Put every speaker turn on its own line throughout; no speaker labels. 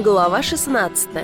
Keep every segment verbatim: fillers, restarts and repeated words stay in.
Глава шестнадцатая.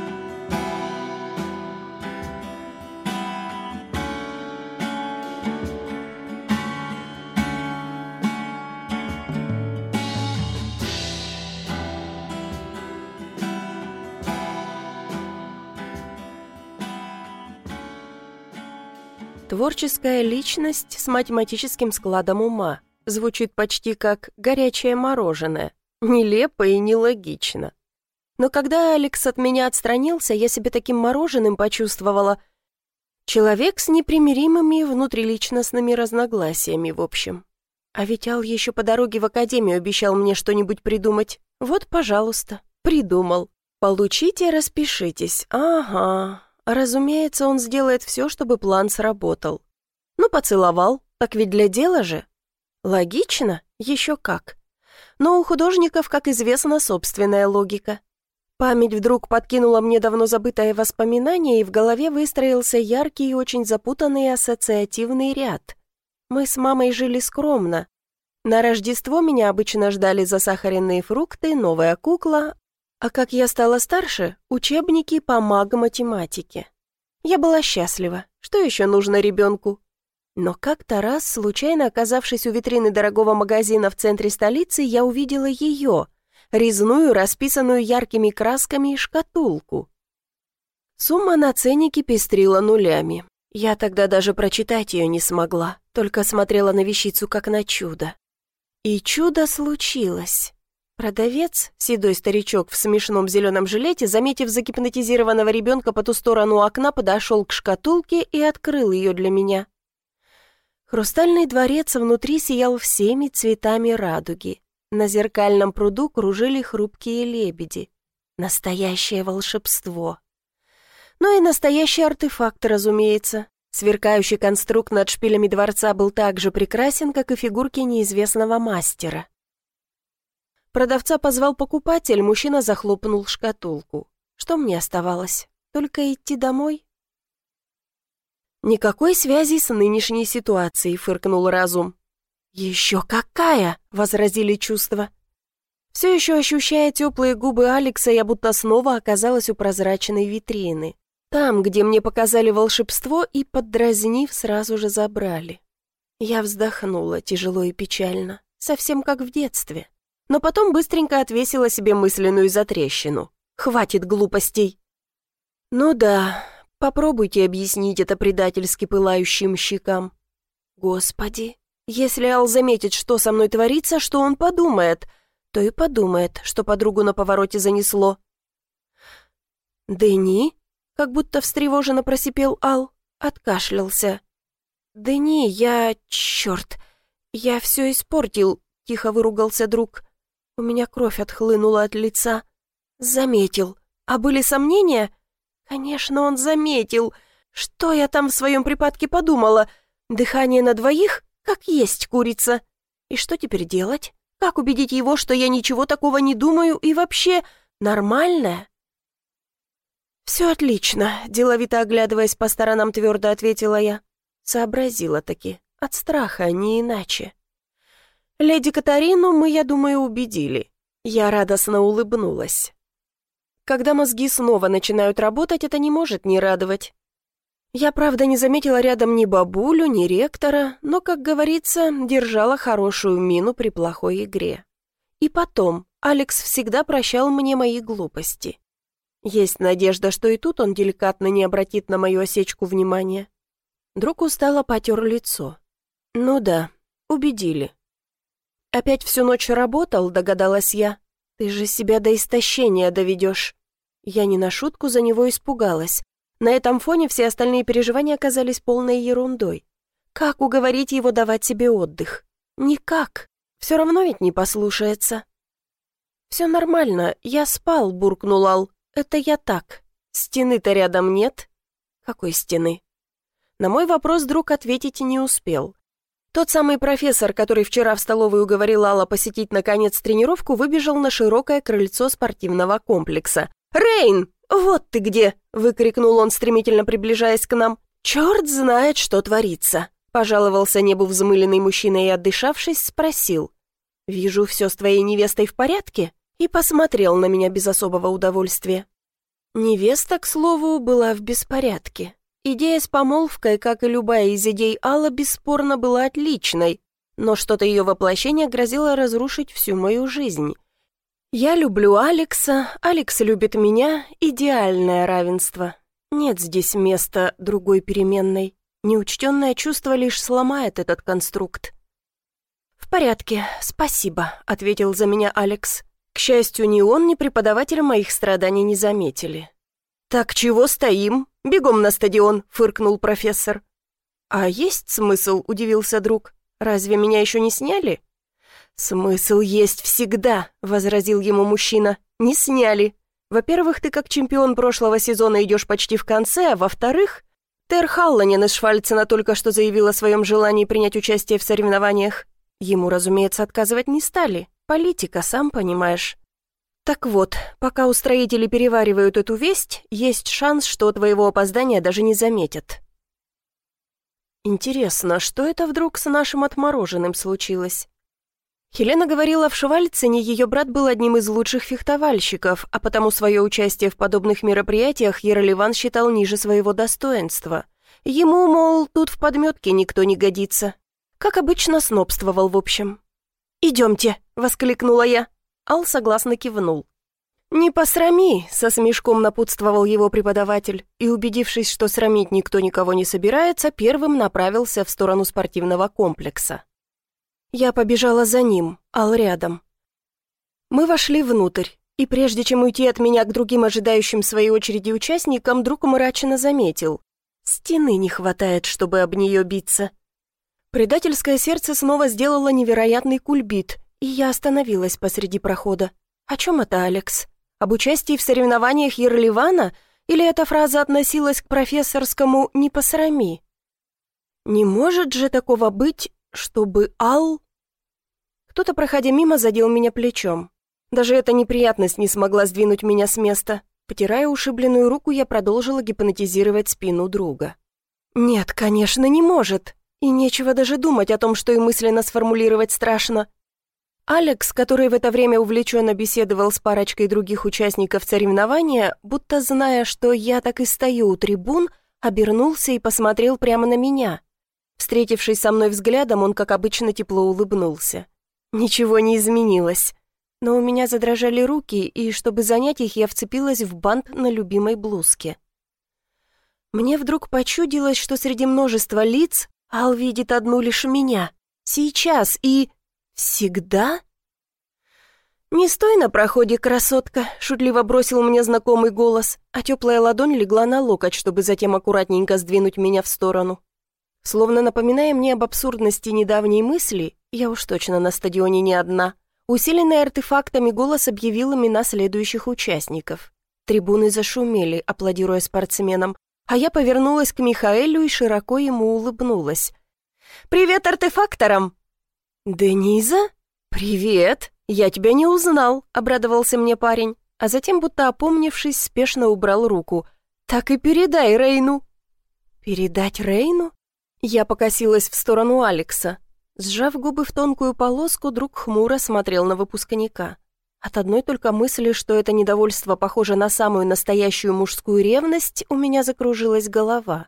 Творческая личность с математическим складом ума. Звучит почти как «горячее мороженое». Нелепо и нелогично. Но когда Алекс от меня отстранился, я себя таким мороженым почувствовала. Человек с непримиримыми внутриличностными разногласиями, в общем. А ведь Ал еще по дороге в академию обещал мне что-нибудь придумать. Вот, пожалуйста, придумал. Получите, распишитесь. Ага. Разумеется, он сделает все, чтобы план сработал. Ну, поцеловал, так ведь для дела же. Логично? Еще как. Но у художников, как известно, собственная логика. Память вдруг подкинула мне давно забытое воспоминание, и в голове выстроился яркий и очень запутанный ассоциативный ряд. Мы с мамой жили скромно. На Рождество меня обычно ждали засахаренные фрукты, новая кукла, а как я стала старше, учебники по маг-математике. Я была счастлива. Что еще нужно ребенку? Но как-то раз, случайно оказавшись у витрины дорогого магазина в центре столицы, я увидела ее, резную, расписанную яркими красками шкатулку. Сумма на ценнике пестрила нулями. Я тогда даже прочитать ее не смогла, только смотрела на вещицу как на чудо. И чудо случилось. Продавец, седой старичок в смешном зеленом жилете, заметив загипнотизированного ребенка по ту сторону окна, подошел к шкатулке и открыл ее для меня. Хрустальный дворец внутри сиял всеми цветами радуги. На зеркальном пруду кружили хрупкие лебеди. Настоящее волшебство. Ну и настоящий артефакт, разумеется. Сверкающий конструкт над шпилями дворца был так же прекрасен, как и фигурки неизвестного мастера. Продавца позвал покупатель, мужчина захлопнул шкатулку. Что мне оставалось? Только идти домой? «Никакой связи с нынешней ситуацией», — фыркнул разум. «Еще какая!» — возразили чувства. Все еще ощущая теплые губы Алекса, я будто снова оказалась у прозрачной витрины. Там, где мне показали волшебство и, поддразнив, сразу же забрали. Я вздохнула тяжело и печально, совсем как в детстве. Но потом быстренько отвесила себе мысленную затрещину. Хватит глупостей. Ну да, попробуйте объяснить это предательски пылающим щекам. Господи, если Ал заметит, что со мной творится, что он подумает, то и подумает, что подругу на повороте занесло. «Дени?» — как будто встревоженно просипел Ал, откашлялся. «Дени, я... черт, я все испортил», — тихо выругался друг. У меня кровь отхлынула от лица. Заметил. А были сомнения? Конечно, он заметил. Что я там в своем припадке подумала? Дыхание на двоих? Как есть курица. И что теперь делать? Как убедить его, что я ничего такого не думаю и вообще нормальная? «Все отлично», — деловито оглядываясь по сторонам, твердо ответила я. Сообразила таки. От страха, не иначе. Леди Катарину мы, я думаю, убедили. Я радостно улыбнулась. Когда мозги снова начинают работать, это не может не радовать. Я, правда, не заметила рядом ни бабулю, ни ректора, но, как говорится, держала хорошую мину при плохой игре. И потом, Алекс всегда прощал мне мои глупости. Есть надежда, что и тут он деликатно не обратит на мою осечку внимания. Друг устало потер лицо. Ну да, убедили. «Опять всю ночь работал», — догадалась я. «Ты же себя до истощения доведешь». Я не на шутку за него испугалась. На этом фоне все остальные переживания оказались полной ерундой. Как уговорить его давать себе отдых? Никак. Все равно ведь не послушается. «Все нормально, я спал», — буркнул Ал. «Это я так. Стены-то рядом нет». «Какой стены?» На мой вопрос друг ответить не успел. Тот самый профессор, который вчера в столовой уговорил Алла посетить наконец тренировку, выбежал на широкое крыльцо спортивного комплекса. «Рейн, вот ты где!» — выкрикнул он, стремительно приближаясь к нам. «Черт знает, что творится!» — пожаловался небу взмыленный мужчина и, отдышавшись, спросил. «Вижу, все с твоей невестой в порядке? и посмотрел на меня без особого удовольствия. Невеста, к слову, была в беспорядке. Идея с помолвкой, как и любая из идей Алла, бесспорно была отличной, но что-то ее воплощение грозило разрушить всю мою жизнь. Я люблю Алекса, Алекс любит меня, идеальное равенство. Нет здесь места другой переменной. Неучтенное чувство лишь сломает этот конструкт. «В порядке, спасибо», — ответил за меня Алекс. К счастью, ни он, ни преподаватель моих страданий не заметили. «Так чего стоим? Бегом на стадион», — фыркнул профессор. «А есть смысл?» — удивился друг. «Разве меня еще не сняли?» «Смысл есть всегда», — возразил ему мужчина. «Не сняли. Во-первых, ты как чемпион прошлого сезона идешь почти в конце, а во-вторых, Тер Халланен из Швальцена только что заявил о своем желании принять участие в соревнованиях. Ему, разумеется, отказывать не стали. Политика, сам понимаешь. Так вот, пока устроители переваривают эту весть, есть шанс, что твоего опоздания даже не заметят». Интересно, что это вдруг с нашим отмороженным случилось? Хелена говорила, в Швальцене ее брат был одним из лучших фехтовальщиков, а потому свое участие в подобных мероприятиях Ерливан считал ниже своего достоинства. Ему, мол, тут в подметке никто не годится. Как обычно, снобствовал в общем. «Идемте», — воскликнула я. Ал согласно кивнул. «Не посрами», — со смешком напутствовал его преподаватель, и, убедившись, что срамить никто никого не собирается, первым направился в сторону спортивного комплекса. Я побежала за ним, Ал рядом. Мы вошли внутрь, и прежде чем уйти от меня к другим ожидающим своей очереди участникам, друг мрачно заметил. Стены не хватает, чтобы об нее биться. Предательское сердце снова сделало невероятный кульбит, и я остановилась посреди прохода. О чем это, Алекс? Об участии в соревнованиях Ерливана? Или эта фраза относилась к профессорскому «не посрами»? Не может же такого быть, чтобы Ал... Кто-то, проходя мимо, задел меня плечом. Даже эта неприятность не смогла сдвинуть меня с места. Потирая ушибленную руку, я продолжила гипнотизировать спину друга. Нет, конечно, не может. И нечего даже думать о том, что и мысленно сформулировать страшно. Алекс, который в это время увлеченно беседовал с парочкой других участников соревнования, будто зная, что я так и стою у трибун, обернулся и посмотрел прямо на меня. Встретившись со мной взглядом, он, как обычно, тепло улыбнулся. Ничего не изменилось. Но у меня задрожали руки, и, чтобы занять их, я вцепилась в бант на любимой блузке. Мне вдруг почудилось, что среди множества лиц Ал видит одну лишь меня. Сейчас и... всегда? «Не стой на проходе, красотка», — шутливо бросил мне знакомый голос, а теплая ладонь легла на локоть, чтобы затем аккуратненько сдвинуть меня в сторону. Словно напоминая мне об абсурдности недавней мысли, я уж точно на стадионе не одна, усиленный артефактами голос объявил имена следующих участников. Трибуны зашумели, аплодируя спортсменам, а я повернулась к Михаэлю и широко ему улыбнулась. «Привет артефакторам!» «Дениза? Привет! Я тебя не узнал», — обрадовался мне парень, а затем, будто опомнившись, спешно убрал руку. «Так и передай Рейну». «Передать Рейну?» Я покосилась в сторону Алекса. Сжав губы в тонкую полоску, друг хмуро смотрел на выпускника. От одной только мысли, что это недовольство похоже на самую настоящую мужскую ревность, у меня закружилась голова.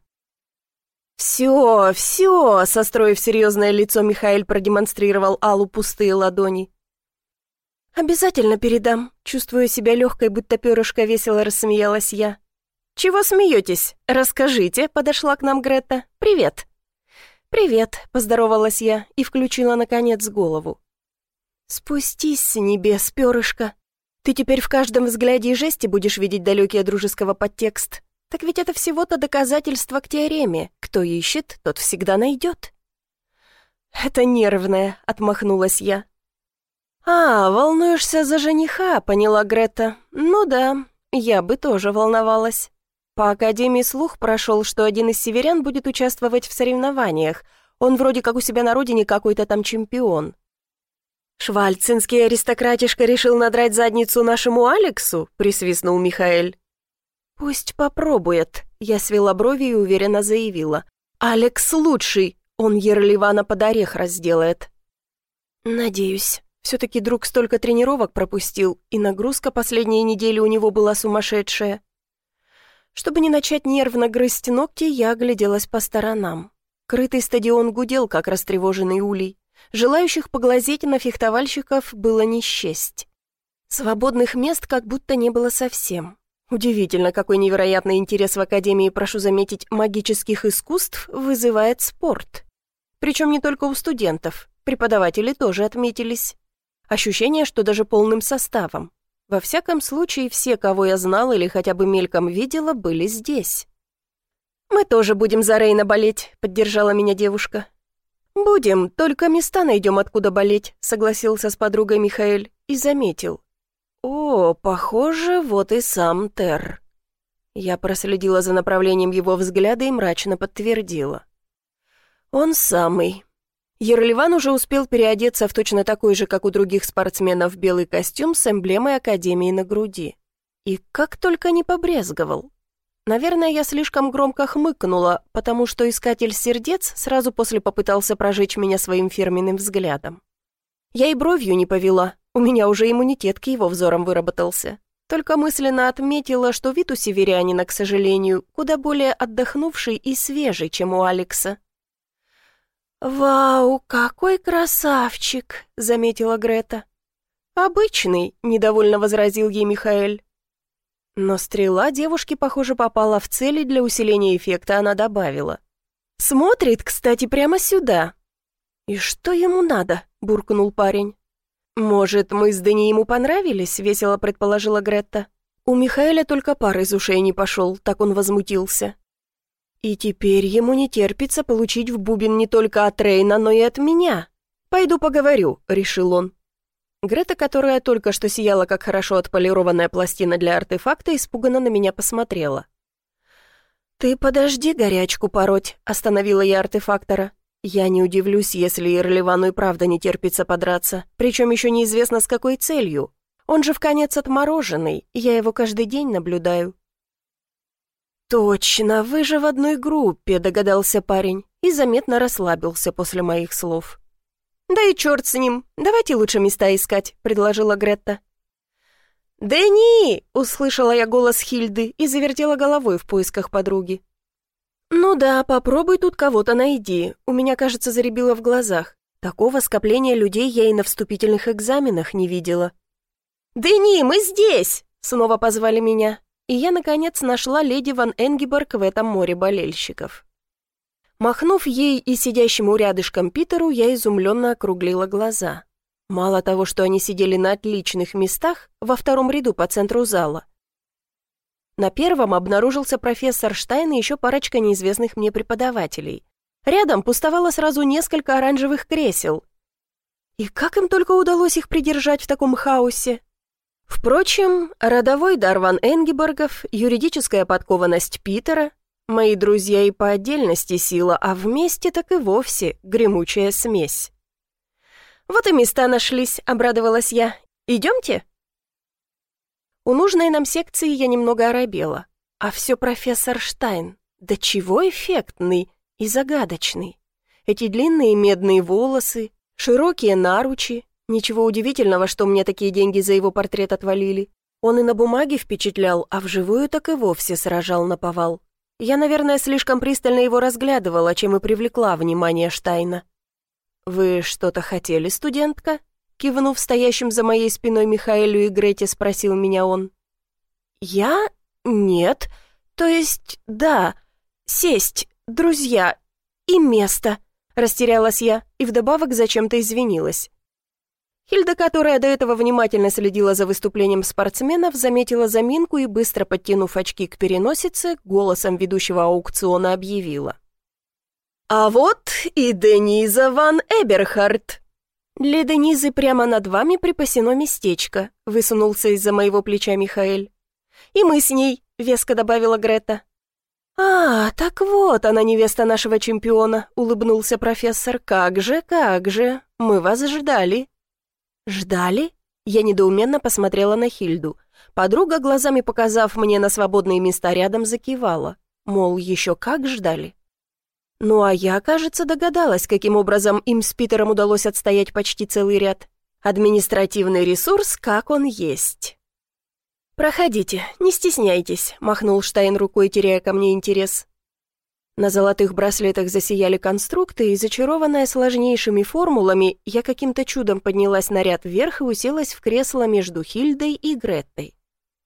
«Все, все!» — состроив серьезное лицо, Михаэль продемонстрировал Аллу пустые ладони. «Обязательно передам», — чувствуя себя легкой, будто перышко, весело рассмеялась я. «Чего смеетесь? Расскажите», — подошла к нам Грета. «Привет». «Привет», — поздоровалась я и включила, наконец, голову. «Спустись с небес, перышко. Ты теперь в каждом взгляде и жесте будешь видеть далекий от дружеского подтекст. Так ведь это всего-то доказательство к теореме. Кто ищет, тот всегда найдет». «Это нервное», — отмахнулась я. «А, волнуешься за жениха», — поняла Грета. «Ну да, я бы тоже волновалась. По Академии слух прошел, что один из северян будет участвовать в соревнованиях. Он вроде как у себя на родине какой-то там чемпион». «Швальценский аристократишка решил надрать задницу нашему Алексу?» — присвистнул Михаэль. «Пусть попробует», — я свела брови и уверенно заявила. «Алекс лучший, он Ерливана под орех разделает». «Надеюсь», — Все-таки друг столько тренировок пропустил, и нагрузка последние недели у него была сумасшедшая. Чтобы не начать нервно грызть ногти, я огляделась по сторонам. Крытый стадион гудел, как растревоженный улей. Желающих поглазеть на фехтовальщиков было не счесть. Свободных мест как будто не было совсем. Удивительно, какой невероятный интерес в Академии, прошу заметить, магических искусств вызывает спорт. Причем не только у студентов, преподаватели тоже отметились. Ощущение, что даже полным составом. Во всяком случае, все, кого я знала или хотя бы мельком видела, были здесь. «Мы тоже будем за Рейна болеть», — поддержала меня девушка. «Будем, только места найдем, откуда болеть», — согласился с подругой Михаэль и заметил. «О, похоже, вот и сам Тер». Я проследила за направлением его взгляда и мрачно подтвердила. «Он самый». Ерлеван уже успел переодеться в точно такой же, как у других спортсменов, белый костюм с эмблемой Академии на груди. И как только не побрезговал. Наверное, я слишком громко хмыкнула, потому что искатель сердец сразу после попытался прожечь меня своим фирменным взглядом. Я и бровью не повела, у меня уже иммунитет к его взорам выработался. Только мысленно отметила, что вид у северянина, к сожалению, куда более отдохнувший и свежий, чем у Алекса. «Вау, какой красавчик!» — заметила Грета. «Обычный», — недовольно возразил ей Михаэль. Но стрела девушки, похоже, попала в цель, и для усиления эффекта она добавила. «Смотрит, кстати, прямо сюда». «И что ему надо?» — буркнул парень. «Может, мы с Дани ему понравились?» — весело предположила Гретта. У Михаэля только пар из ушей не пошел, так он возмутился. И теперь ему не терпится получить в бубен не только от Рейна, но и от меня. «Пойду поговорю», — решил он. Грета, которая только что сияла, как хорошо отполированная пластина для артефакта, испуганно на меня посмотрела. «Ты подожди горячку пороть», — остановила я артефактора. «Я не удивлюсь, если Ерлевану и правда не терпится подраться, причем еще неизвестно с какой целью. Он же вконец отмороженный, я его каждый день наблюдаю». «Точно, вы же в одной группе», — догадался парень и заметно расслабился после моих слов. «Да и черт с ним, давайте лучше места искать», — предложила Гретта. «Дэнни!» — услышала я голос Хильды и завертела головой в поисках подруги. «Ну да, попробуй тут кого-то найди, у меня, кажется, заребило в глазах. Такого скопления людей я и на вступительных экзаменах не видела». «Дэнни, мы здесь!» — снова позвали меня. И я, наконец, нашла леди Ван Энгиборг в этом море болельщиков. Махнув ей и сидящему рядышком Питеру, я изумленно округлила глаза. Мало того, что они сидели на отличных местах, во втором ряду по центру зала. На первом обнаружился профессор Штайн и еще парочка неизвестных мне преподавателей. Рядом пустовало сразу несколько оранжевых кресел. И как им только удалось их придержать в таком хаосе? Впрочем, родовой дар Ван Энгиборгов, юридическая подкованность Питера, мои друзья и по отдельности сила, а вместе так и вовсе гремучая смесь. «Вот и места нашлись», — обрадовалась я. «Идемте?» У нужной нам секции я немного оробела. А все профессор Штайн. Да чего эффектный и загадочный. Эти длинные медные волосы, широкие наручи. Ничего удивительного, что мне такие деньги за его портрет отвалили. Он и на бумаге впечатлял, а вживую так и вовсе сражал наповал. Я, наверное, слишком пристально его разглядывала, чем и привлекла внимание Штайна. «Вы что-то хотели, студентка?» Кивнув стоящим за моей спиной Михаэлю и Грете, спросил меня он. «Я? Нет. То есть, да. Сесть, друзья и место», — растерялась я и вдобавок зачем-то извинилась. Хильда, которая до этого внимательно следила за выступлением спортсменов, заметила заминку и, быстро подтянув очки к переносице, голосом ведущего аукциона объявила. «А вот и Дениза ван Эберхард». «Для Денизы прямо над вами припасено местечко», — высунулся из-за моего плеча Михаэль. «И мы с ней», — веско добавила Грета. «А, так вот она, невеста нашего чемпиона», — улыбнулся профессор. «Как же, как же, мы вас ждали». «Ждали?» Я недоуменно посмотрела на Хильду. Подруга, глазами показав мне на свободные места рядом, закивала. Мол, еще как ждали. Ну а я, кажется, догадалась, каким образом им с Питером удалось отстоять почти целый ряд. Административный ресурс, как он есть. «Проходите, не стесняйтесь», — махнул Штайн рукой, теряя ко мне интерес. На золотых браслетах засияли конструкты, и, зачарованная сложнейшими формулами, я каким-то чудом поднялась на ряд вверх и уселась в кресло между Хильдой и Греттой.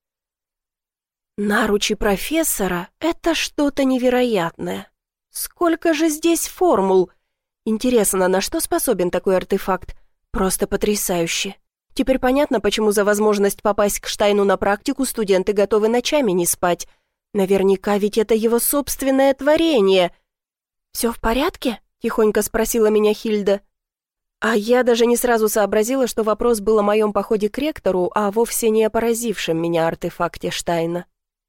Наручи профессора — это что-то невероятное. Сколько же здесь формул! Интересно, на что способен такой артефакт? Просто потрясающе. Теперь понятно, почему за возможность попасть к Штайну на практику студенты готовы ночами не спать. Наверняка ведь это его собственное творение. «Все в порядке?» — тихонько спросила меня Хильда. А я даже не сразу сообразила, что вопрос был о моем походе к ректору, а вовсе не о поразившем меня артефакте Штайна.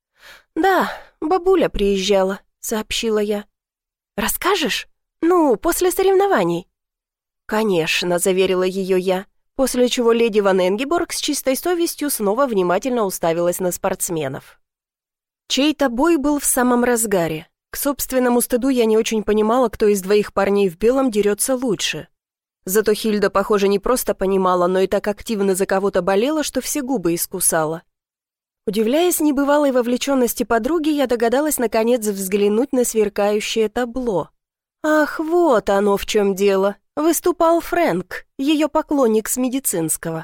«Да, бабуля приезжала», — сообщила я. «Расскажешь? Ну, после соревнований». «Конечно», — заверила ее я, после чего леди Ван Энгеборг с чистой совестью снова внимательно уставилась на спортсменов. Чей-то бой был в самом разгаре. К собственному стыду я не очень понимала, кто из двоих парней в белом дерется лучше. Зато Хильда, похоже, не просто понимала, но и так активно за кого-то болела, что все губы искусала. Удивляясь небывалой вовлеченности подруги, я догадалась наконец взглянуть на сверкающее табло. Ах, вот оно в чем дело. Выступал Фрэнк, ее поклонник с медицинского.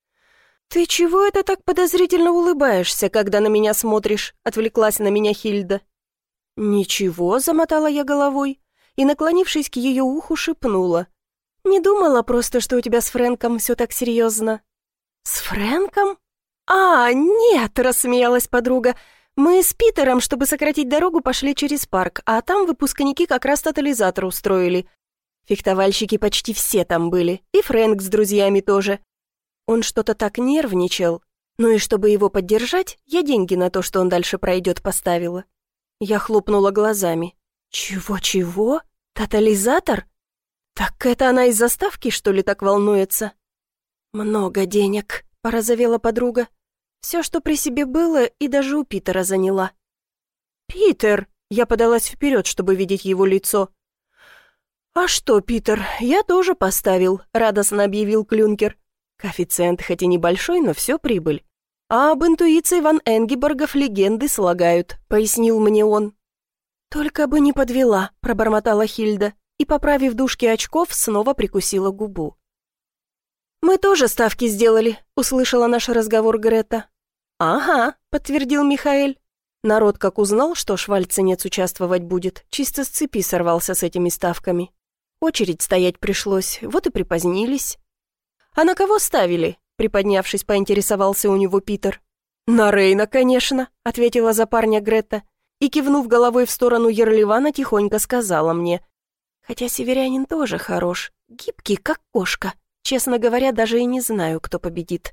«Ты чего это так подозрительно улыбаешься, когда на меня смотришь?» — отвлеклась на меня Хильда. «Ничего», — замотала я головой и, наклонившись к ее уху, шепнула. «Не думала просто, что у тебя с Фрэнком все так серьезно». «С Фрэнком? А, нет», — рассмеялась подруга. «Мы с Питером, чтобы сократить дорогу, пошли через парк, а там выпускники как раз тотализатор устроили. Фехтовальщики почти все там были, и Фрэнк с друзьями тоже. Он что-то так нервничал. Ну и чтобы его поддержать, я деньги на то, что он дальше пройдет, поставила». Я хлопнула глазами. «Чего-чего? Тотализатор? Так это она из заставки, что ли, так волнуется?» «Много денег», — порозовела подруга. «Все, что при себе было, и даже у Питера заняла». «Питер!» — я подалась вперед, чтобы видеть его лицо. «А что, Питер, я тоже поставил», — радостно объявил Клюнкер. «Коэффициент хоть и небольшой, но все прибыль. А об интуиции Ван Энгеборгов легенды слагают», — пояснил мне он. «Только бы не подвела», — пробормотала Хильда и, поправив дужки очков, снова прикусила губу. «Мы тоже ставки сделали», — услышала наш разговор Грета. «Ага», — подтвердил Михаэль. Народ как узнал, что швальценец участвовать будет, чисто с цепи сорвался с этими ставками. Очередь стоять пришлось, вот и припозднились. «А на кого ставили?» — приподнявшись, поинтересовался у него Питер. «На Рейна, конечно», — ответила за парня Грета, и, кивнув головой в сторону Ерливана, тихонько сказала мне. «Хотя северянин тоже хорош, гибкий, как кошка. Честно говоря, даже и не знаю, кто победит».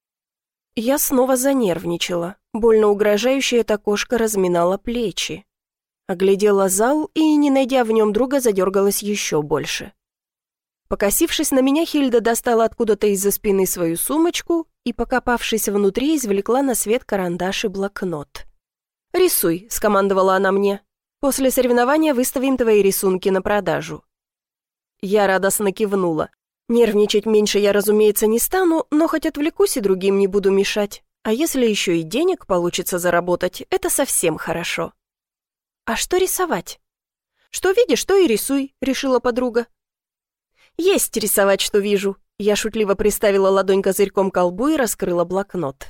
Я снова занервничала. Больно угрожающая эта кошка разминала плечи. Оглядела зал и, не найдя в нем друга, задергалась еще больше. Покосившись на меня, Хильда достала откуда-то из-за спины свою сумочку и, покопавшись внутри, извлекла на свет карандаш и блокнот. «Рисуй», — скомандовала она мне. «После соревнования выставим твои рисунки на продажу». Я радостно кивнула. Нервничать меньше я, разумеется, не стану, но хоть отвлекусь и другим не буду мешать. А если еще и денег получится заработать, это совсем хорошо. «А что рисовать?» «Что видишь, то и рисуй», — решила подруга. «Есть рисовать, что вижу». Я шутливо приставила ладонь козырьком к колбу и раскрыла блокнот.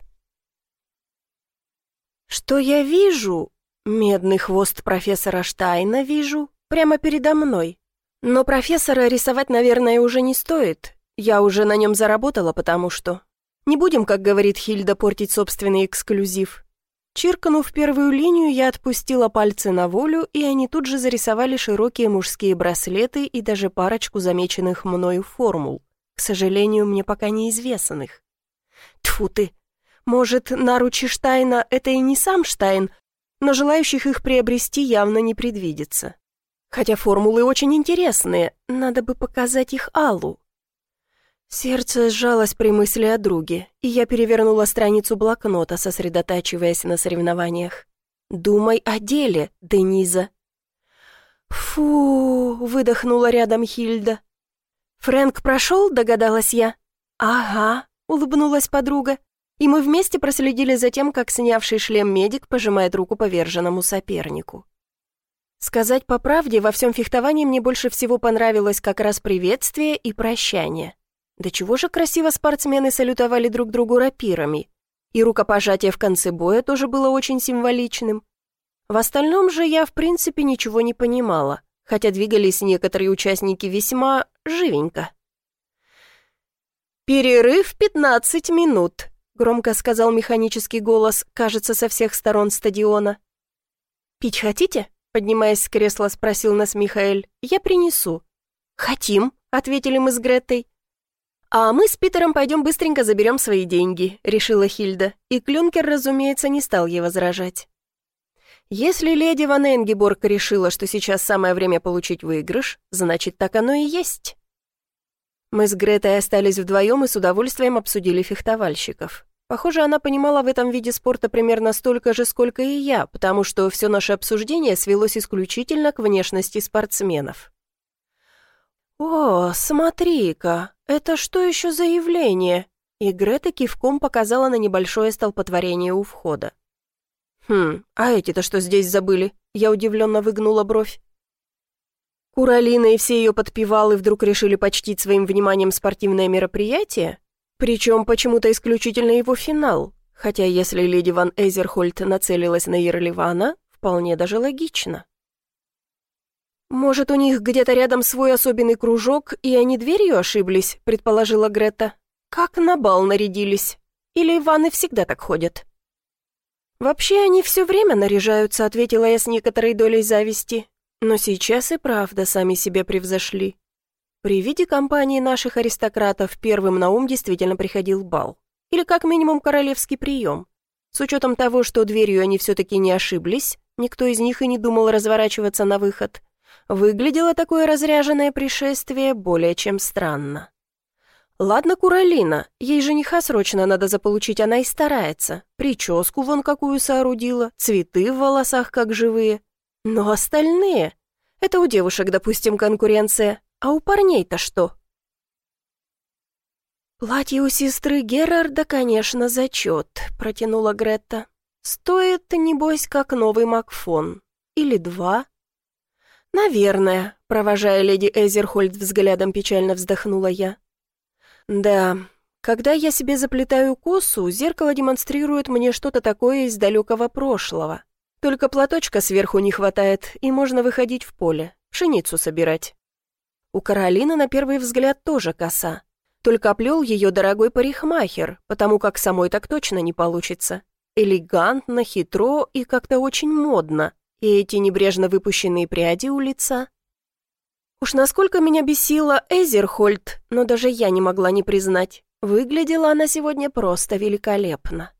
«Что я вижу?» Медный хвост профессора Штайна вижу, прямо передо мной. Но профессора рисовать, наверное, уже не стоит. Я уже на нем заработала, потому что... Не будем, как говорит Хильда, портить собственный эксклюзив. Чиркнув первую линию, я отпустила пальцы на волю, и они тут же зарисовали широкие мужские браслеты и даже парочку замеченных мною формул, к сожалению, мне пока неизвестных. Тьфу ты! Может, наручи Штайна — это и не сам Штайн, но желающих их приобрести явно не предвидится. Хотя формулы очень интересные, надо бы показать их Аллу. Сердце сжалось при мысли о друге, и я перевернула страницу блокнота, сосредотачиваясь на соревнованиях. «Думай о деле, Дениза». «Фу!» — выдохнула рядом Хильда. «Фрэнк прошел?» — догадалась я. «Ага», — улыбнулась подруга, и мы вместе проследили за тем, как снявший шлем медик пожимает руку поверженному сопернику. Сказать по правде, во всем фехтовании мне больше всего понравилось как раз приветствие и прощание. Да чего же красиво спортсмены салютовали друг другу рапирами. И рукопожатие в конце боя тоже было очень символичным. В остальном же я, в принципе, ничего не понимала, хотя двигались некоторые участники весьма живенько. «Перерыв пятнадцать минут», — громко сказал механический голос, кажется, со всех сторон стадиона. «Пить хотите?» — поднимаясь с кресла, спросил нас Михаэль. «Я принесу». «Хотим», — ответили мы с Греттой. «А мы с Питером пойдем быстренько заберем свои деньги», — решила Хильда, и Клюнкер, разумеется, не стал ей возражать. Если леди Ван Энгеборг решила, что сейчас самое время получить выигрыш, значит, так оно и есть. Мы с Гретой остались вдвоем и с удовольствием обсудили фехтовальщиков. Похоже, она понимала в этом виде спорта примерно столько же, сколько и я, потому что все наше обсуждение свелось исключительно к внешности спортсменов. «О, смотри-ка, это что еще за явление?» И Грета кивком показала на небольшое столпотворение у входа. «Хм, а эти-то что здесь забыли?» Я удивленно выгнула бровь. Куралина и все ее подпевалы вдруг решили почтить своим вниманием спортивное мероприятие? Причем почему-то исключительно его финал, хотя если леди Ван Эйзерхольд нацелилась на Ерливана, вполне даже логично. «Может, у них где-то рядом свой особенный кружок, и они дверью ошиблись?» — предположила Грета. «Как на бал нарядились? Или ванны всегда так ходят?» «Вообще они все время наряжаются», — ответила я с некоторой долей зависти. «Но сейчас и правда сами себя превзошли». При виде компании наших аристократов первым на ум действительно приходил бал. Или как минимум королевский прием. С учетом того, что дверью они все-таки не ошиблись, никто из них и не думал разворачиваться на выход. Выглядело такое разряженное пришествие более чем странно. Ладно, Куралина, ей жениха срочно надо заполучить, она и старается. Прическу вон какую соорудила, цветы в волосах как живые. Но остальные... Это у девушек, допустим, конкуренция. А у парней-то что? «Платье у сестры Герарда, конечно, зачет», — протянула Гретта. «Стоит, небось, как новый Макфон. Или два?» «Наверное», — провожая леди Эзерхольд взглядом, печально вздохнула я. «Да, когда я себе заплетаю косу, зеркало демонстрирует мне что-то такое из далекого прошлого. Только платочка сверху не хватает, и можно выходить в поле, пшеницу собирать». У Каролины на первый взгляд тоже коса. Только плел ее дорогой парикмахер, потому как самой так точно не получится. Элегантно, хитро и как-то очень модно. И эти небрежно выпущенные пряди у лица. Уж насколько меня бесила Эзерхольд, но даже я не могла не признать. Выглядела она сегодня просто великолепно.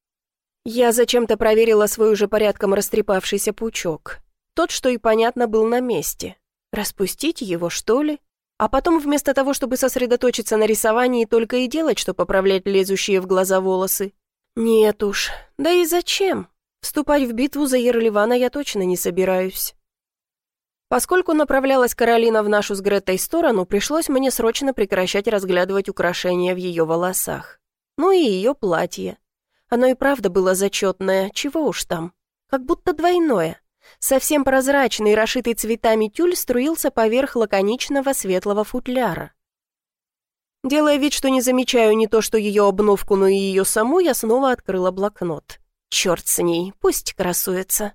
Я зачем-то проверила свой уже порядком растрепавшийся пучок. Тот, что и понятно, был на месте. Распустить его, что ли? А потом вместо того, чтобы сосредоточиться на рисовании, только и делать, что поправлять лезущие в глаза волосы. Нет уж, да и зачем? Вступать в битву за Ерливана я точно не собираюсь. Поскольку направлялась Каролина в нашу с Греттой сторону, пришлось мне срочно прекращать разглядывать украшения в ее волосах. Ну и ее платье. Оно и правда было зачетное, чего уж там. Как будто двойное. Совсем прозрачный, расшитый цветами тюль струился поверх лаконичного светлого футляра. Делая вид, что не замечаю не то что ее обновку, но и ее саму, я снова открыла блокнот. Черт с ней, пусть красуется.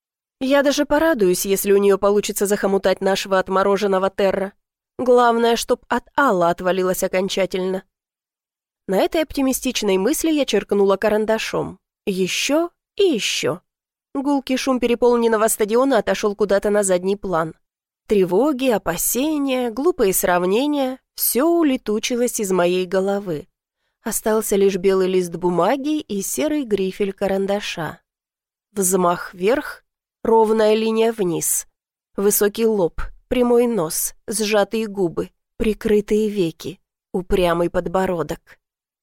Я даже порадуюсь, если у нее получится захомутать нашего отмороженного Терра. Главное, чтоб от Алла отвалилась окончательно. На этой оптимистичной мысли я черкнула карандашом. Еще и еще. Гулкий шум переполненного стадиона отошел куда-то на задний план. Тревоги, опасения, глупые сравнения — все улетучилось из моей головы. Остался лишь белый лист бумаги и серый грифель карандаша. Взмах вверх, ровная линия вниз. Высокий лоб, прямой нос, сжатые губы, прикрытые веки, упрямый подбородок.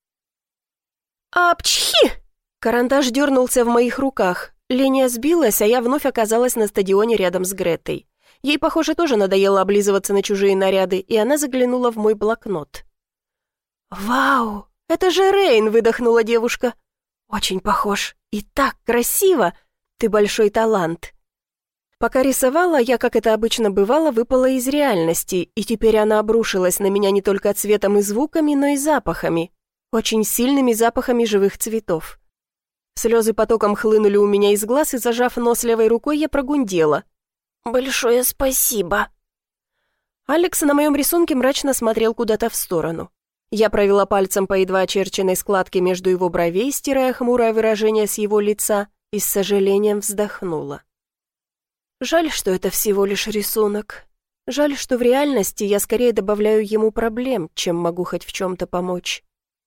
«Апчхи!» Карандаш дернулся в моих руках. Линия сбилась, а я вновь оказалась на стадионе рядом с Гретой. Ей, похоже, тоже надоело облизываться на чужие наряды, и она заглянула в мой блокнот. «Вау, это же Рейн!» — выдохнула девушка. «Очень похож. И так красиво! Ты большой талант!» Пока рисовала, я, как это обычно бывало, выпала из реальности, и теперь она обрушилась на меня не только цветом и звуками, но и запахами. Очень сильными запахами живых цветов. Слезы потоком хлынули у меня из глаз, и, зажав нос левой рукой, я прогундела. «Большое спасибо!» Алекс на моем рисунке мрачно смотрел куда-то в сторону. Я провела пальцем по едва очерченной складке между его бровей, стирая хмурое выражение с его лица, и с сожалением вздохнула. Жаль, что это всего лишь рисунок. Жаль, что в реальности я скорее добавляю ему проблем, чем могу хоть в чем-то помочь.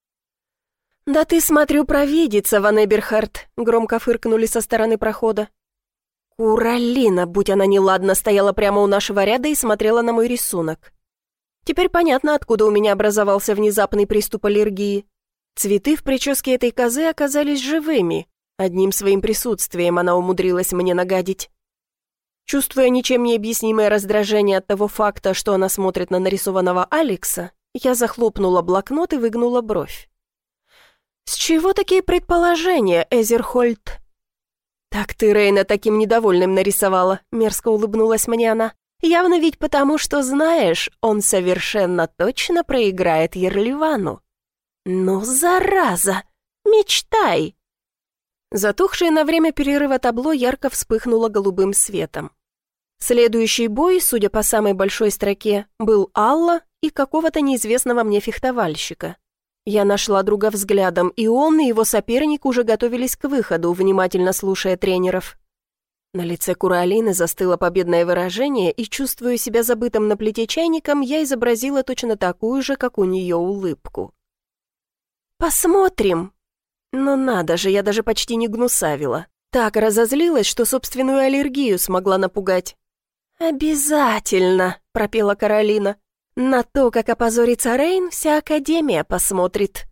«Да ты, смотрю, провидица, Ван Эберхард», — громко фыркнули со стороны прохода. Куралина, будь она неладна, стояла прямо у нашего ряда и смотрела на мой рисунок. Теперь понятно, откуда у меня образовался внезапный приступ аллергии. Цветы в прическе этой козы оказались живыми. Одним своим присутствием она умудрилась мне нагадить. Чувствуя ничем не объяснимое раздражение от того факта, что она смотрит на нарисованного Алекса, я захлопнула блокнот и выгнула бровь. «С чего такие предположения, Эзерхольд?» «Так ты Рейна таким недовольным нарисовала», — мерзко улыбнулась мне она. «Явно ведь потому, что знаешь, он совершенно точно проиграет Ерливану». «Ну, зараза! Мечтай!» Затухшее на время перерыва табло ярко вспыхнуло голубым светом. Следующий бой, судя по самой большой строке, был Алла и какого-то неизвестного мне фехтовальщика. Я нашла друга взглядом, и он, и его соперник уже готовились к выходу, внимательно слушая тренеров. На лице Куралины застыло победное выражение, и, чувствуя себя забытым на плите чайником, я изобразила точно такую же, как у нее, улыбку. «Посмотрим!» Ну надо же, я даже почти не гнусавила. Так разозлилась, что собственную аллергию смогла напугать. «Обязательно!» — пропела Каролина. «На то, как опозорится Рейн, вся Академия посмотрит».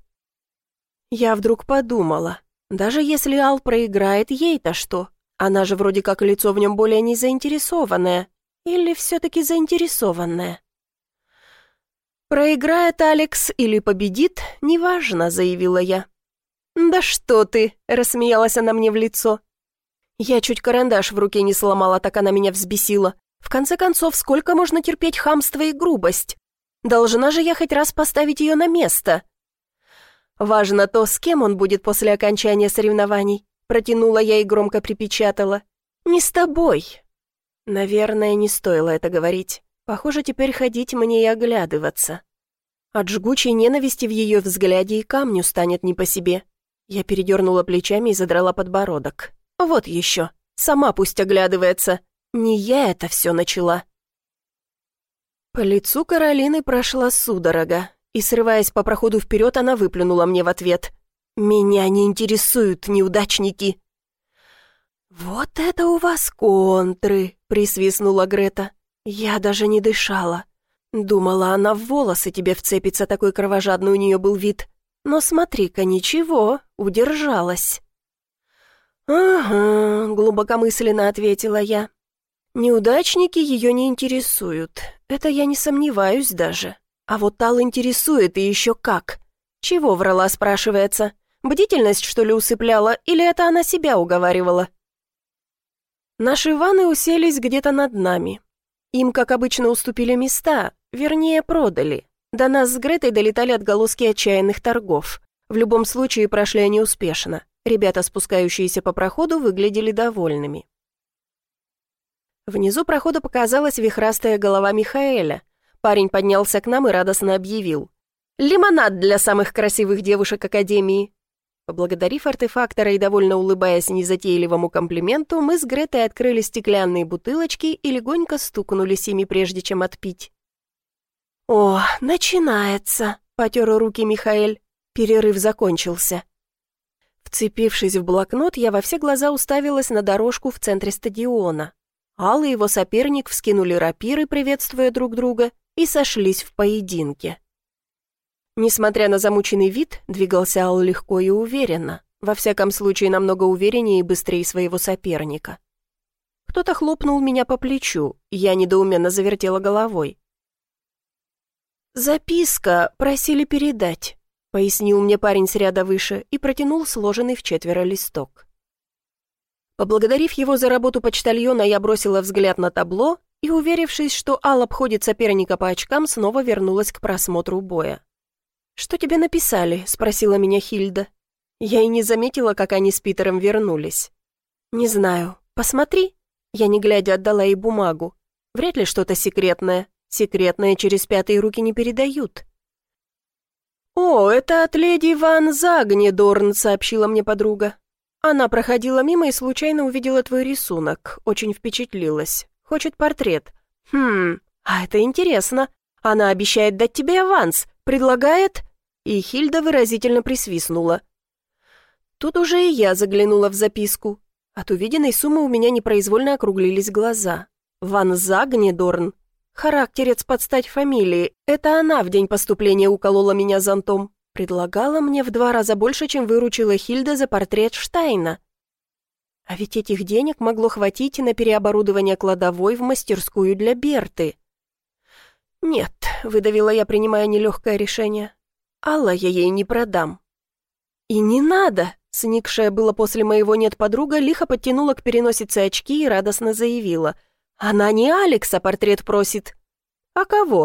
Я вдруг подумала, даже если Ал проиграет, ей-то что? Она же вроде как лицо в нем более не заинтересованное. Или все-таки заинтересованное? «Проиграет Алекс или победит, неважно», — заявила я. «Да что ты!» — рассмеялась она мне в лицо. Я чуть карандаш в руке не сломала, так она меня взбесила. В конце концов, сколько можно терпеть хамство и грубость? Должна же я хоть раз поставить ее на место. Важно то, с кем он будет после окончания соревнований. Протянула я и громко припечатала. «Не с тобой». Наверное, не стоило это говорить. Похоже, теперь ходить мне и оглядываться. От жгучей ненависти в ее взгляде и камню станет не по себе. Я передернула плечами и задрала подбородок. Вот еще. Сама пусть оглядывается. Не я это все начала. По лицу Каролины прошла судорога, и, срываясь по проходу вперед, она выплюнула мне в ответ. «Меня не интересуют неудачники». «Вот это у вас контры», — присвистнула Грета. Я даже не дышала. Думала, она в волосы тебе вцепится, такой кровожадный у нее был вид. Но смотри-ка, ничего, удержалась. «Ага», — глубокомысленно ответила я. «Неудачники ее не интересуют. Это я не сомневаюсь даже. А вот Тал интересует, и еще как. Чего врала, спрашивается? Бдительность, что ли, усыпляла, или это она себя уговаривала?» Наши ваны уселись где-то над нами. Им, как обычно, уступили места, вернее, продали. До нас с Гретой долетали отголоски отчаянных торгов. В любом случае, прошли они успешно. Ребята, спускающиеся по проходу, выглядели довольными. Внизу прохода показалась вихрастая голова Михаэля. Парень поднялся к нам и радостно объявил. «Лимонад для самых красивых девушек Академии!» Поблагодарив артефактора и довольно улыбаясь незатейливому комплименту, мы с Гретой открыли стеклянные бутылочки и легонько стукнулись ими, прежде чем отпить. «О, начинается!» — потер руки Михаэль. Перерыв закончился. Вцепившись в блокнот, я во все глаза уставилась на дорожку в центре стадиона. Ал и его соперник вскинули рапиры, приветствуя друг друга, и сошлись в поединке. Несмотря на замученный вид, двигался Ал легко и уверенно, во всяком случае намного увереннее и быстрее своего соперника. Кто-то хлопнул меня по плечу, я недоуменно завертела головой. «Записка, просили передать», пояснил мне парень с ряда выше и протянул сложенный в четверо листок. Поблагодарив его за работу почтальона, я бросила взгляд на табло и, уверившись, что Ал обходит соперника по очкам, снова вернулась к просмотру боя. «Что тебе написали?» — спросила меня Хильда. Я и не заметила, как они с Питером вернулись. «Не знаю. Посмотри». Я, не глядя, отдала ей бумагу. Вряд ли что-то секретное. Секретное через пятые руки не передают. «О, это от леди Ван Загнедорн», — сообщила мне подруга. «Она проходила мимо и случайно увидела твой рисунок. Очень впечатлилась. Хочет портрет. Хм, а это интересно. Она обещает дать тебе аванс. Предлагает?» И Хильда выразительно присвистнула. Тут уже и я заглянула в записку. От увиденной суммы у меня непроизвольно округлились глаза. Ван Загнедорн. Характерец под стать фамилии. Это она в день поступления уколола меня зонтом. Предлагала мне в два раза больше, чем выручила Хильда за портрет Штайна. А ведь этих денег могло хватить на переоборудование кладовой в мастерскую для Берты. «Нет», — выдавила я, принимая нелегкое решение. «Алла я ей не продам». «И не надо», — сникшая было после моего «нет» подруга лихо подтянула к переносице очки и радостно заявила. «Она не Алекса портрет просит». «А кого?»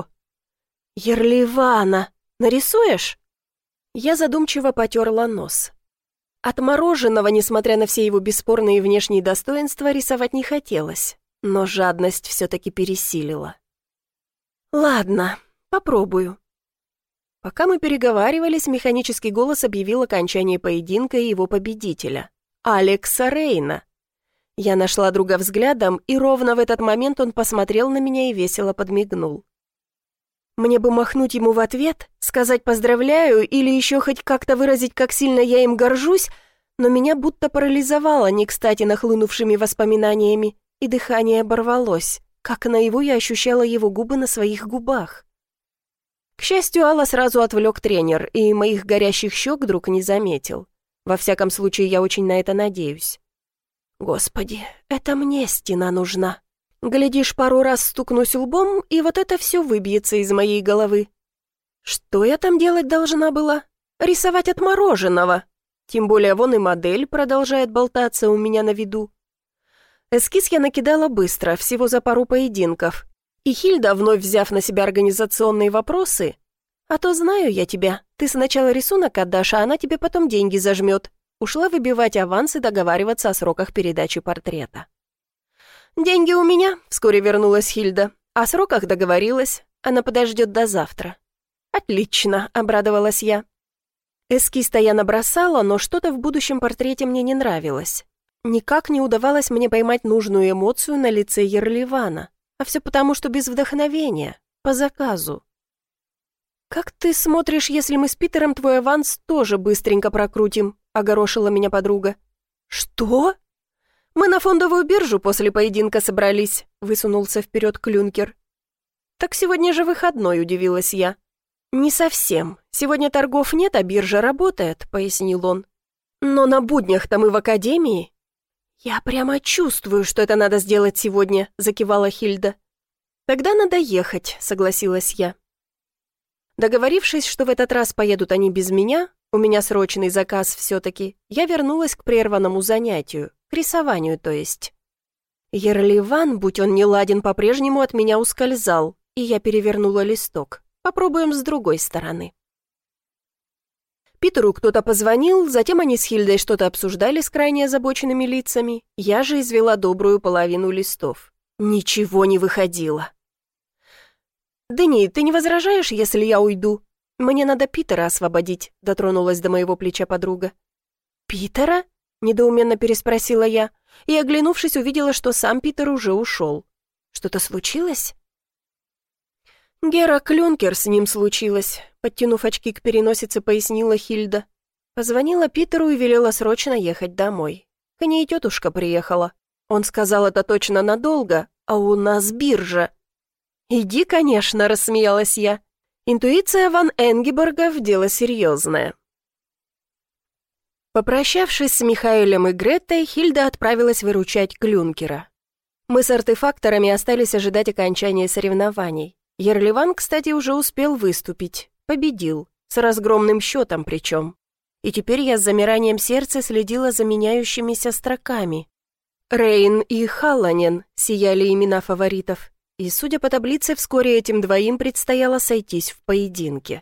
«Ерливана. Нарисуешь?» Я задумчиво потерла нос. От мороженого, несмотря на все его бесспорные внешние достоинства, рисовать не хотелось, но жадность все-таки пересилила. «Ладно, попробую». Пока мы переговаривались, механический голос объявил окончание поединка и его победителя — Алекса Рейна. Я нашла друга взглядом, и ровно в этот момент он посмотрел на меня и весело подмигнул. Мне бы махнуть ему в ответ, сказать «поздравляю» или еще хоть как-то выразить, как сильно я им горжусь, но меня будто парализовало не кстати нахлынувшими воспоминаниями, и дыхание оборвалось, как наяву я ощущала его губы на своих губах. К счастью, Алла сразу отвлек тренер, и моих горящих щек друг не заметил. Во всяком случае, я очень на это надеюсь. Господи, это мне стена нужна. Глядишь, пару раз стукнусь лбом, и вот это все выбьется из моей головы. Что я там делать должна была? Рисовать от мороженого. Тем более вон и модель продолжает болтаться у меня на виду. Эскиз я накидала быстро, всего за пару поединков. И Хильда, вновь взяв на себя организационные вопросы, «А то знаю я тебя, ты сначала рисунок отдашь, а она тебе потом деньги зажмет», ушла выбивать аванс и договариваться о сроках передачи портрета. «Деньги у меня», — вскоре вернулась Хильда. «О сроках договорилась. Она подождет до завтра». «Отлично», — обрадовалась я. Эскиз-то я набросала, но что-то в будущем портрете мне не нравилось. Никак не удавалось мне поймать нужную эмоцию на лице Ерливана. А все потому, что без вдохновения, по заказу. «Как ты смотришь, если мы с Питером твой аванс тоже быстренько прокрутим?» — огорошила меня подруга. «Что?» «Мы на фондовую биржу после поединка собрались», — высунулся вперед Клюнкер. «Так сегодня же выходной», — удивилась я. «Не совсем. Сегодня торгов нет, а биржа работает», — пояснил он. «Но на буднях-то мы в академии». «Я прямо чувствую, что это надо сделать сегодня», — закивала Хильда. «Тогда надо ехать», — согласилась я. Договорившись, что в этот раз поедут они без меня, у меня срочный заказ все-таки, я вернулась к прерванному занятию, к рисованию, то есть. Ерливан, будь он неладен, по-прежнему от меня ускользал, и я перевернула листок. Попробуем с другой стороны. Питеру кто-то позвонил, затем они с Хильдой что-то обсуждали с крайне озабоченными лицами, я же извела добрую половину листов. Ничего не выходило. «Дэнни, ты не возражаешь, если я уйду? Мне надо Питера освободить», — дотронулась до моего плеча подруга. «Питера?» — недоуменно переспросила я, и, оглянувшись, увидела, что сам Питер уже ушел. «Что-то случилось?» «Гера Клюнкер с ним случилось», — подтянув очки к переносице, пояснила Хильда. Позвонила Питеру и велела срочно ехать домой. К ней тетушка приехала. Он сказал, это точно надолго, а у нас биржа. «Иди, конечно», — рассмеялась я. Интуиция Ван Энгеборгов — дело серьезное. Попрощавшись с Михаэлем и Греттой, Хильда отправилась выручать Клюнкера. Мы с артефакторами остались ожидать окончания соревнований. Ерливан, кстати, уже успел выступить, победил. с разгромным счетом причем. И теперь я с замиранием сердца следила за меняющимися строками. Рейн и Халланен сияли имена фаворитов, и, судя по таблице, вскоре этим двоим предстояло сойтись в поединке.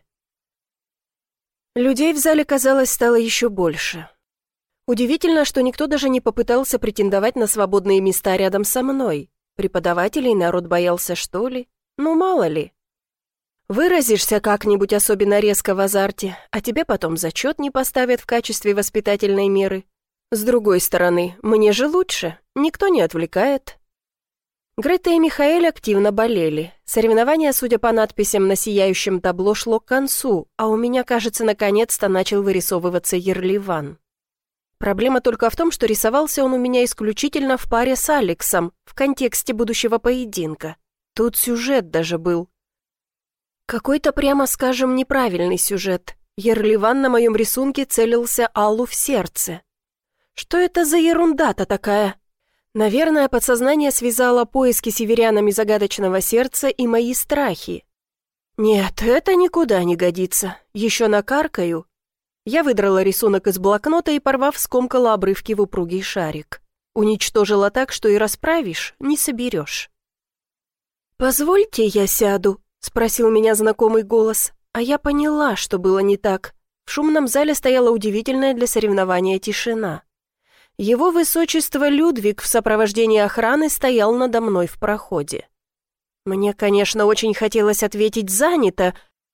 Людей в зале, казалось, стало еще больше. Удивительно, что никто даже не попытался претендовать на свободные места рядом со мной. Преподавателей народ боялся, что ли? Ну, мало ли. Выразишься как-нибудь особенно резко в азарте, а тебе потом зачет не поставят в качестве воспитательной меры. С другой стороны, мне же лучше, никто не отвлекает. Грета и Михаэль активно болели. Соревнование, судя по надписям на сияющем табло, шло к концу, а у меня, кажется, наконец-то начал вырисовываться Ерливан. Проблема только в том, что рисовался он у меня исключительно в паре с Алексом, в контексте будущего поединка. Тут сюжет даже был. Какой-то, прямо скажем, неправильный сюжет. Ерливан на моем рисунке целился Аллу в сердце. Что это за ерунда-то такая? Наверное, подсознание связало поиски северянами загадочного сердца и мои страхи. Нет, это никуда не годится. Еще накаркаю. Я выдрала рисунок из блокнота и, порвав, скомкала обрывки в упругий шарик. Уничтожила так, что и расправишь, не соберешь. «Позвольте, я сяду», — спросил меня знакомый голос, а я поняла, что было не так. В шумном зале стояла удивительная для соревнования тишина. Его высочество Людвиг в сопровождении охраны стоял надо мной в проходе. Мне, конечно, очень хотелось ответить «занято».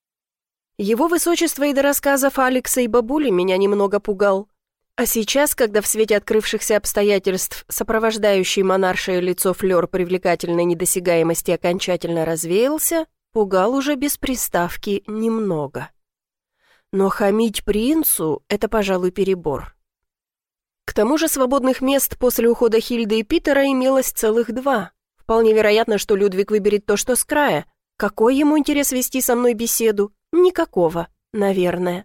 Его высочество и до рассказов Алекса и бабули меня немного пугал. А сейчас, когда в свете открывшихся обстоятельств сопровождающий монаршее лицо флёр привлекательной недосягаемости окончательно развеялся, пугал уже без приставки немного. Но хамить принцу — это, пожалуй, перебор. К тому же свободных мест после ухода Хильды и Питера имелось целых два. Вполне вероятно, что Людвиг выберет то, что с края. Какой ему интерес вести со мной беседу? Никакого, наверное.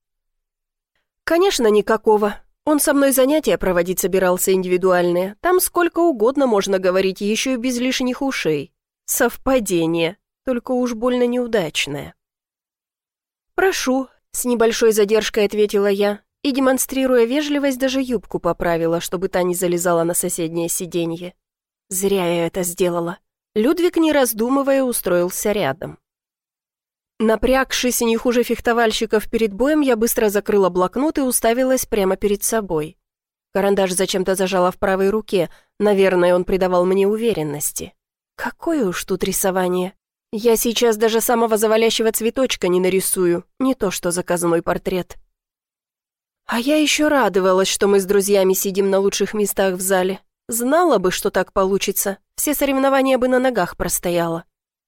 Конечно, никакого. Он со мной занятия проводить собирался индивидуальные. Там сколько угодно можно говорить, еще и без лишних ушей. Совпадение, только уж больно неудачное. «Прошу», — с небольшой задержкой ответила я, и, демонстрируя вежливость, даже юбку поправила, чтобы та не залезала на соседнее сиденье. Зря я это сделала. Людвиг, не раздумывая, устроился рядом. Напрягшись не хуже фехтовальщиков перед боем, я быстро закрыла блокнот и уставилась прямо перед собой. Карандаш зачем-то зажала в правой руке, наверное, он придавал мне уверенности. Какое уж тут рисование. Я сейчас даже самого завалящего цветочка не нарисую, не то что заказной портрет. А я еще радовалась, что мы с друзьями сидим на лучших местах в зале. Знала бы, что так получится, все соревнования бы на ногах простояла.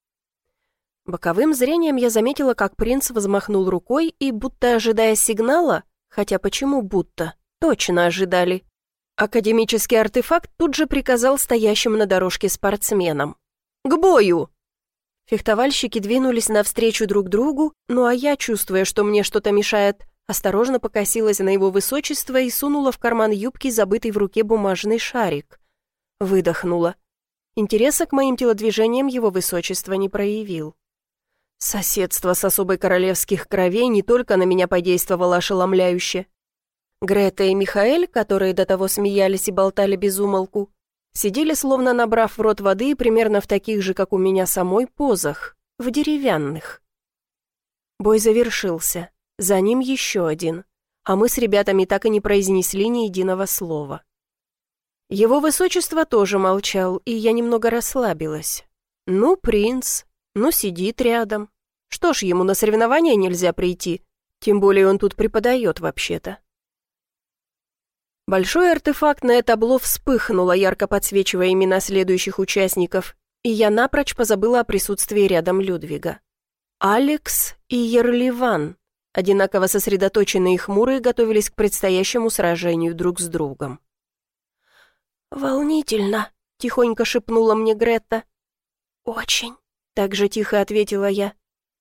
Боковым зрением я заметила, как принц взмахнул рукой и, будто ожидая сигнала, хотя почему будто, точно ожидали, академический артефакт тут же приказал стоящим на дорожке спортсменам: «К бою!» Фехтовальщики двинулись навстречу друг другу, ну а я, чувствуя, что мне что-то мешает, осторожно покосилась на его высочество и сунула в карман юбки забытый в руке бумажный шарик. Выдохнула. Интереса к моим телодвижениям его высочество не проявил. Соседство с особой королевских кровей не только на меня подействовало ошеломляюще. Грета и Михаэль, которые до того смеялись и болтали без умолку, сидели, словно набрав в рот воды, примерно в таких же, как у меня самой, позах, в деревянных. Бой завершился. За ним еще один, а мы с ребятами так и не произнесли ни единого слова. Его высочество тоже молчал, и я немного расслабилась. Ну, принц, ну, сидит рядом. Что ж, ему на соревнования нельзя прийти, тем более он тут преподает вообще-то. Большое артефактное табло вспыхнуло, ярко подсвечивая имена следующих участников, и я напрочь позабыла о присутствии рядом Людвига. Алекс и Ерливан, одинаково сосредоточенные и хмурые, готовились к предстоящему сражению друг с другом. «Волнительно», — тихонько шепнула мне Грета. «Очень», — так же тихо ответила я.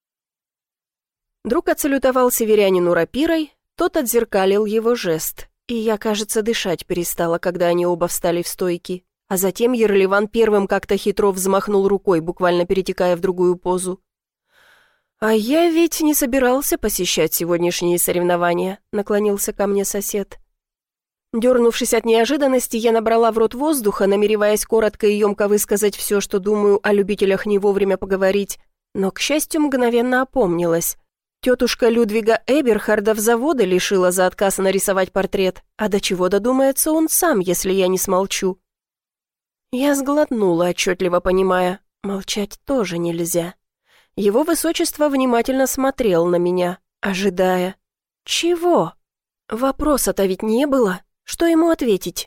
Друг отсалютовал северянину рапирой, тот отзеркалил его жест, и я, кажется, дышать перестала, когда они оба встали в стойки, а затем Ерливан первым как-то хитро взмахнул рукой, буквально перетекая в другую позу. «А я ведь не собирался посещать сегодняшние соревнования», — наклонился ко мне сосед. Дернувшись от неожиданности, я набрала в рот воздуха, намереваясь коротко и емко высказать все, что думаю о любителях не вовремя поговорить, но, к счастью, мгновенно опомнилась. Тетушка Людвига Эберхарда в завода лишила за отказ нарисовать портрет, а до чего додумается он сам, если я не смолчу. Я сглотнула, отчетливо понимая, молчать тоже нельзя. Его высочество внимательно смотрел на меня, ожидая. Чего? Вопроса-то ведь не было. Что ему ответить?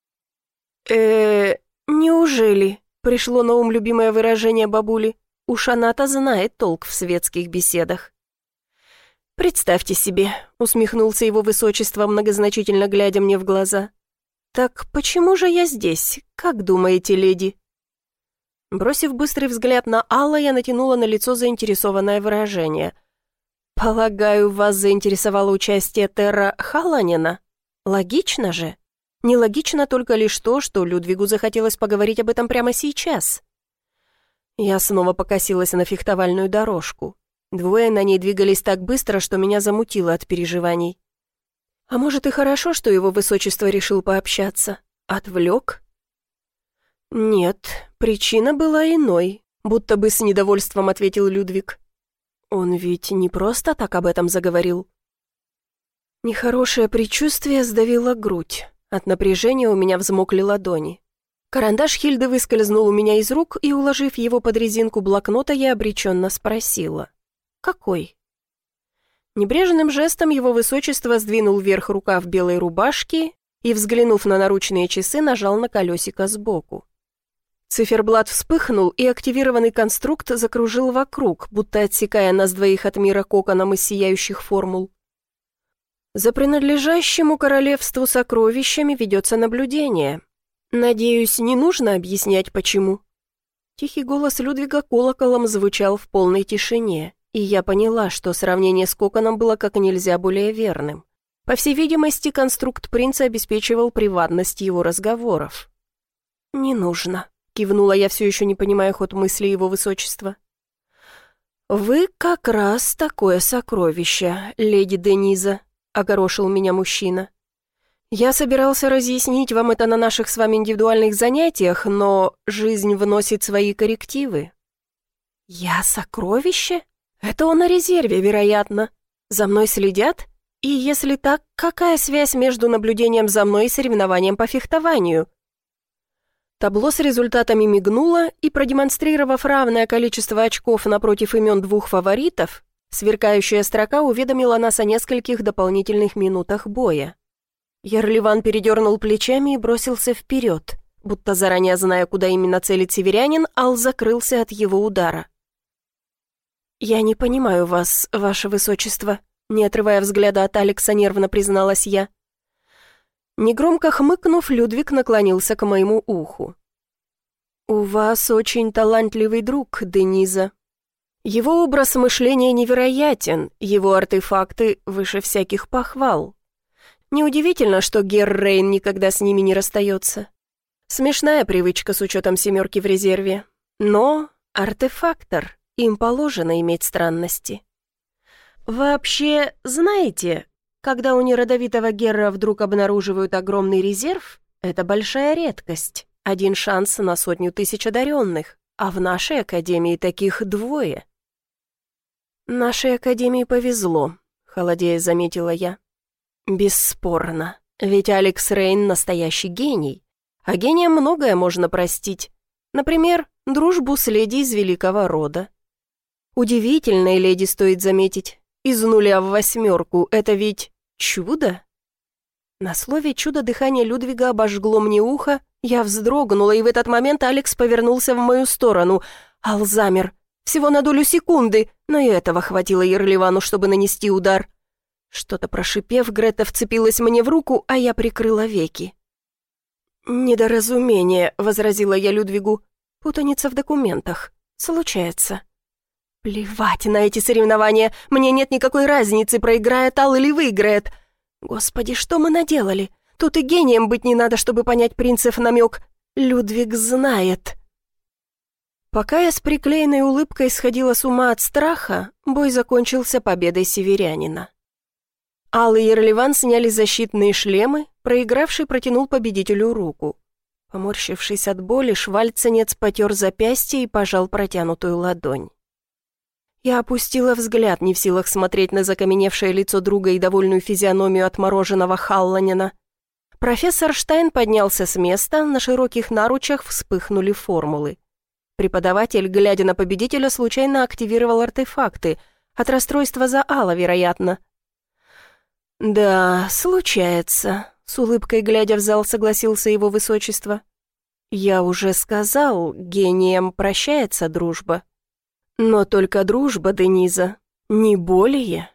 э неужели?» — пришло на ум любимое выражение бабули. Уж она-то знает толк в светских беседах. «Представьте себе», — усмехнулся его высочество, многозначительно глядя мне в глаза. «Так почему же я здесь, как думаете, леди?» Бросив быстрый взгляд на Алла, я натянула на лицо заинтересованное выражение. «Полагаю, вас заинтересовало участие Терра Халанина? Логично же. Нелогично только лишь то, что Людвигу захотелось поговорить об этом прямо сейчас». Я снова покосилась на фехтовальную дорожку. Двое на ней двигались так быстро, что меня замутило от переживаний. А может и хорошо, что его высочество решил пообщаться. Отвлек? Нет, причина была иной, будто бы с недовольством ответил Людвиг. Он ведь не просто так об этом заговорил. Нехорошее предчувствие сдавило грудь. От напряжения у меня взмокли ладони. Карандаш Хильды выскользнул у меня из рук, и, уложив его под резинку блокнота, я обреченно спросила. «Какой?» Небрежным жестом его высочество сдвинул вверх рукав белой рубашки и, взглянув на наручные часы, нажал на колесико сбоку. Циферблат вспыхнул, и активированный конструкт закружил вокруг, будто отсекая нас двоих от мира коконом из сияющих формул. За принадлежащему королевству сокровищами ведется наблюдение. Надеюсь, не нужно объяснять, почему. Тихий голос Людвига колоколом звучал в полной тишине, и я поняла, что сравнение с коконом было как нельзя более верным. По всей видимости, конструкт принца обеспечивал приватность его разговоров. «Не нужно», — кивнула я, все еще не понимая ход мысли его высочества. «Вы как раз такое сокровище, леди Дениза», — огорошил меня мужчина. «Я собирался разъяснить вам это на наших с вами индивидуальных занятиях, но жизнь вносит свои коррективы». «Я сокровище? Это он на резерве, вероятно. За мной следят? И если так, какая связь между наблюдением за мной и соревнованием по фехтованию?» Табло с результатами мигнуло, и, продемонстрировав равное количество очков напротив имен двух фаворитов, сверкающая строка уведомила нас о нескольких дополнительных минутах боя. Ярлеван передернул плечами и бросился вперед. Будто заранее зная, куда именно целит северянин, Ал закрылся от его удара. «Я не понимаю вас, ваше высочество», — не отрывая взгляда от Алекса, нервно призналась я. Негромко хмыкнув, Людвиг наклонился к моему уху. «У вас очень талантливый друг, Дениза. Его образ мышления невероятен, его артефакты выше всяких похвал. Неудивительно, что Гер Рейн никогда с ними не расстается. Смешная привычка с учетом семерки в резерве. Но артефактор, им положено иметь странности. Вообще, знаете, когда у неродовитого Герра вдруг обнаруживают огромный резерв, это большая редкость, один шанс на сотню тысяч одаренных, а в нашей академии таких двое». «Нашей академии повезло», — холодея заметила я. «Бесспорно, ведь Алекс Рейн настоящий гений, а гением многое можно простить. Например, дружбу с леди из великого рода. Удивительной леди, стоит заметить, из нуля в восьмерку, это ведь чудо?» На слове «чудо» дыхание Людвига обожгло мне ухо, я вздрогнула, и в этот момент Алекс повернулся в мою сторону. Ал замер, всего на долю секунды, но и этого хватило Ярлевану, чтобы нанести удар. Что-то прошипев, Грета вцепилась мне в руку, а я прикрыла веки. «Недоразумение», — возразила я Людвигу. «Путаница в документах. Случается». «Плевать на эти соревнования, мне нет никакой разницы, проиграет Ал или выиграет. Господи, что мы наделали? Тут и гением быть не надо, чтобы понять принцев намек. Людвиг знает». Пока я с приклеенной улыбкой сходила с ума от страха, бой закончился победой северянина. Алла и Ерливан сняли защитные шлемы, проигравший протянул победителю руку. Поморщившись от боли, швальценец потер запястье и пожал протянутую ладонь. Я опустила взгляд, не в силах смотреть на закаменевшее лицо друга и довольную физиономию отмороженного Халланина. Профессор Штайн поднялся с места, на широких наручах вспыхнули формулы. Преподаватель, глядя на победителя, случайно активировал артефакты. От расстройства за Алла, вероятно. «Да, случается», — с улыбкой глядя в зал, согласился его высочество. «Я уже сказал, гением прощается дружба. Но только дружба, Дениза, не более».